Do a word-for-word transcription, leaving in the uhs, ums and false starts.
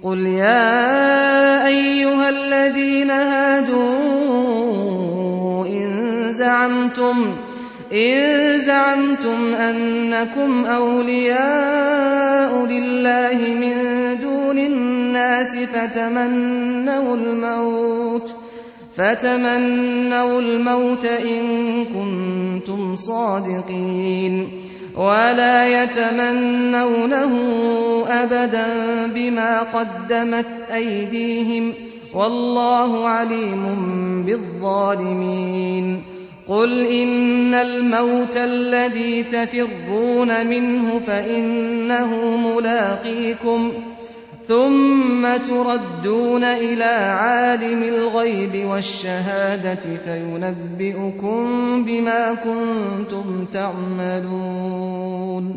قل يا أيها الذين هادوا إن زعمتم, إن زعمتم أنكم أولياء لله من دون الناس فتمنوا الموت, فتمنوا الموت إن كنتم صادقين ولا يتمنونه أبدا بما قدمت أيديهم والله عليم بالظالمين. قل إن الموت الذي تفرون منه فإنه ملاقيكم ثم تردون إلى عالم الغيب والشهادة فينبئكم بما كنتم تعملون.